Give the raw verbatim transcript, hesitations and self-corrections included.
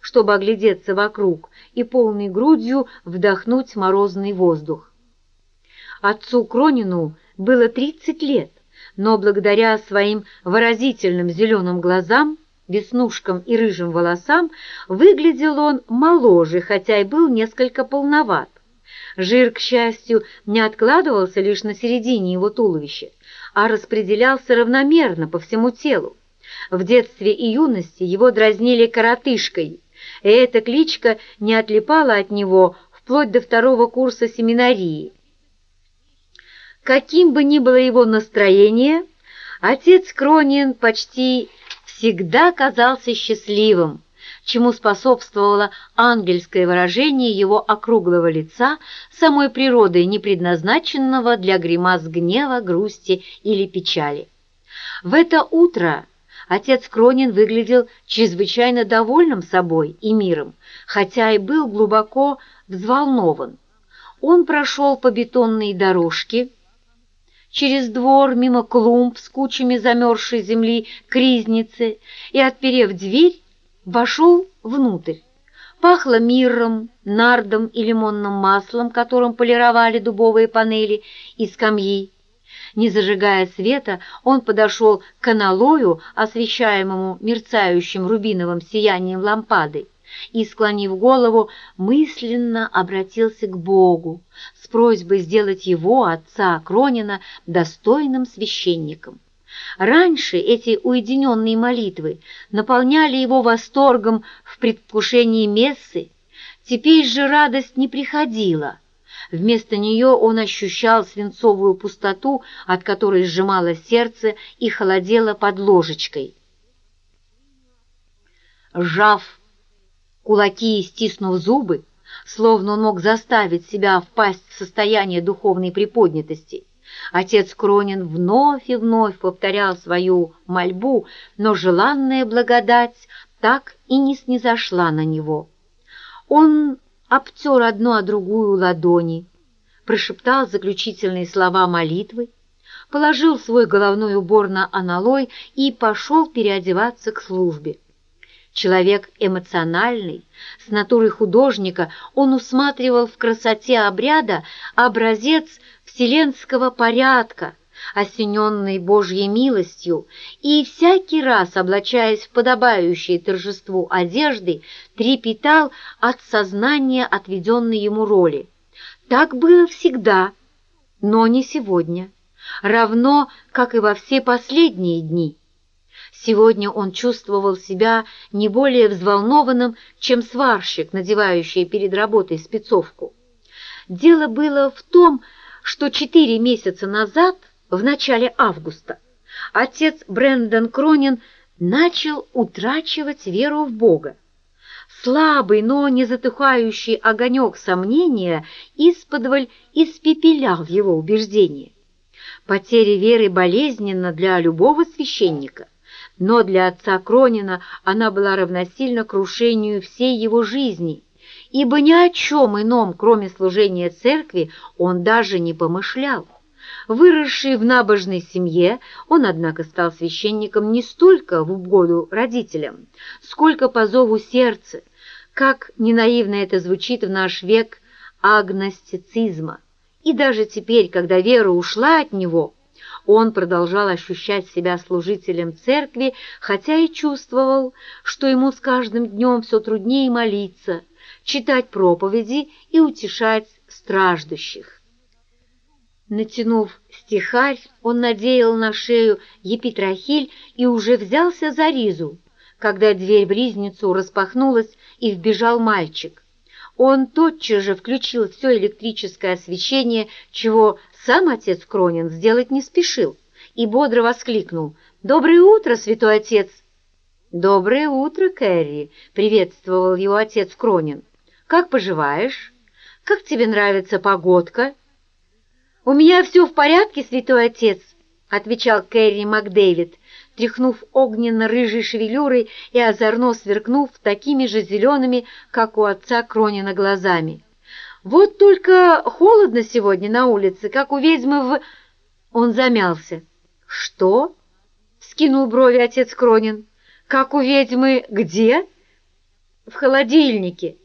чтобы оглядеться вокруг и полной грудью вдохнуть морозный воздух. Отцу Кронину было тридцать лет, но благодаря своим выразительным зеленым глазам, веснушкам и рыжим волосам выглядел он моложе, хотя и был несколько полноват. Жир, к счастью, не откладывался лишь на середине его туловища, а распределялся равномерно по всему телу. В детстве и юности его дразнили коротышкой, и эта кличка не отлипала от него вплоть до второго курса семинарии. Каким бы ни было его настроение, отец Кронин почти всегда казался счастливым, чему способствовало ангельское выражение его округлого лица, самой природой не предназначенного для гримас гнева, грусти или печали. В это утро отец Кронин выглядел чрезвычайно довольным собой и миром, хотя и был глубоко взволнован. Он прошел по бетонной дорожке, через двор, мимо клумб с кучами замерзшей земли к ризнице и, отперев дверь, вошел внутрь. Пахло мирром, нардом и лимонным маслом, которым полировали дубовые панели и скамьи. Не зажигая света, он подошел к аналою, освещаемому мерцающим рубиновым сиянием лампады, и, склонив голову, мысленно обратился к Богу с просьбой сделать его, отца Кронина, достойным священником. Раньше эти уединенные молитвы наполняли его восторгом в предвкушении мессы, теперь же радость не приходила. Вместо нее он ощущал свинцовую пустоту, от которой сжималось сердце и холодело под ложечкой. Сжав кулаки и стиснув зубы, словно он мог заставить себя впасть в состояние духовной приподнятости, отец Кронин вновь и вновь повторял свою мольбу, но желанная благодать так и не снизошла на него. Он обтер одну о другую ладони, прошептал заключительные слова молитвы, положил свой головной убор на аналой и пошел переодеваться к службе. Человек эмоциональный, с натурой художника, он усматривал в красоте обряда образец вселенского порядка, осененный Божьей милостью, и всякий раз, облачаясь в подобающие торжеству одежды, трепетал от сознания отведенной ему роли. Так было всегда, но не сегодня, равно как и во все последние дни. Сегодня он чувствовал себя не более взволнованным, чем сварщик, надевающий перед работой спецовку. Дело было в том, что четыре месяца назад, в начале августа, отец Брэндон Кронин начал утрачивать веру в Бога. Слабый, но не затухающий огонек сомнения исподволь испепелял его убеждения. Потеря веры болезненна для любого священника, но для отца Кронина она была равносильна крушению всей его жизни, ибо ни о чем ином, кроме служения церкви, он даже не помышлял. Выросший в набожной семье, он, однако, стал священником не столько в угоду родителям, сколько по зову сердца, как не наивно это звучит в наш век агностицизма. И даже теперь, когда вера ушла от него, он продолжал ощущать себя служителем церкви, хотя и чувствовал, что ему с каждым днем все труднее молиться, читать проповеди и утешать страждущих. Натянув стихарь, он надеял на шею епитрахиль и уже взялся за ризу, когда дверь в ризницу распахнулась и вбежал мальчик. Он тотчас же включил все электрическое освещение, чего сам отец Кронин сделать не спешил, и бодро воскликнул: «Доброе утро, святой отец!» «Доброе утро, Кэрри!» — приветствовал его отец Кронин. «Как поживаешь? Как тебе нравится погодка?» «У меня все в порядке, святой отец!» — отвечал Кэрри МакДэвид, тряхнув огненно-рыжей шевелюрой и озорно сверкнув такими же зелеными, как у отца Кронина, глазами. «Вот только холодно сегодня на улице, как у ведьмы в...» Он замялся. «Что?» — вскинул брови отец Кронин. «Как у ведьмы где?» в холодильнике.